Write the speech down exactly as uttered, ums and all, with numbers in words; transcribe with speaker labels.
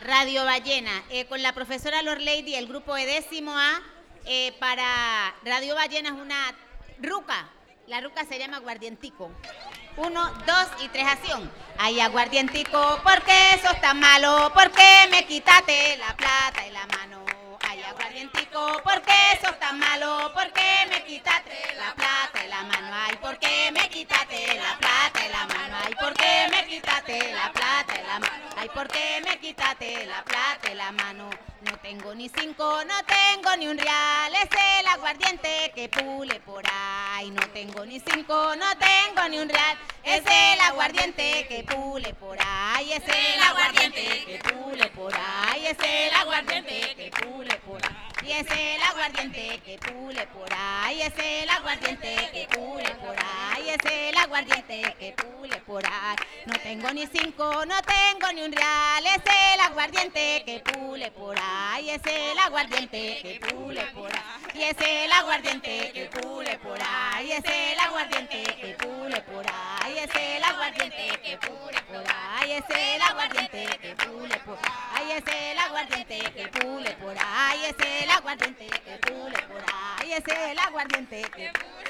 Speaker 1: Radio Ballena, eh, con la profesora Lord Lady, el grupo de décimo A, eh, para Radio Ballena es una ruca. La ruca se llama aguardientico. Uno, dos y tres, acción. Ay, aguardientico, ¿por qué sos tan malo? ¿Por qué me quitaste la plata y la mano? Ay, aguardientico, ¿por qué sos tan malo? ¿Por qué me quitaste la plata y la mano? Ay, ¿por qué me quitaste la plata y la mano? Ay, ¿por qué me quitaste la plata y la mano? Ay, ¿por qué me quitaste la plata y la mano? No tengo ni cinco, no tengo ni un real, es el aguardiente que pule por ahí. No tengo ni cinco, no tengo ni un real, es el aguardiente que pule por ahí. Es el aguardiente que pule por ahí, es el aguardiente que pule por ahí. Y es el aguardiente que pule por ahí, es el aguardiente que pule por ahí, es el aguardiente que pule por ahí. No tengo ni cinco, no tengo ni un real, es el aguardiente que pule por ahí, es el aguardiente que pule por ahí. Y es el aguardiente que pule por ahí, es el aguardiente que pule por ahí, es el aguardiente que pule por ahí, es el aguardiente que pule por ahí, es el aguardiente que pule por ahí, es el aguardiente que pule por ahí, es el aguardiente que pule.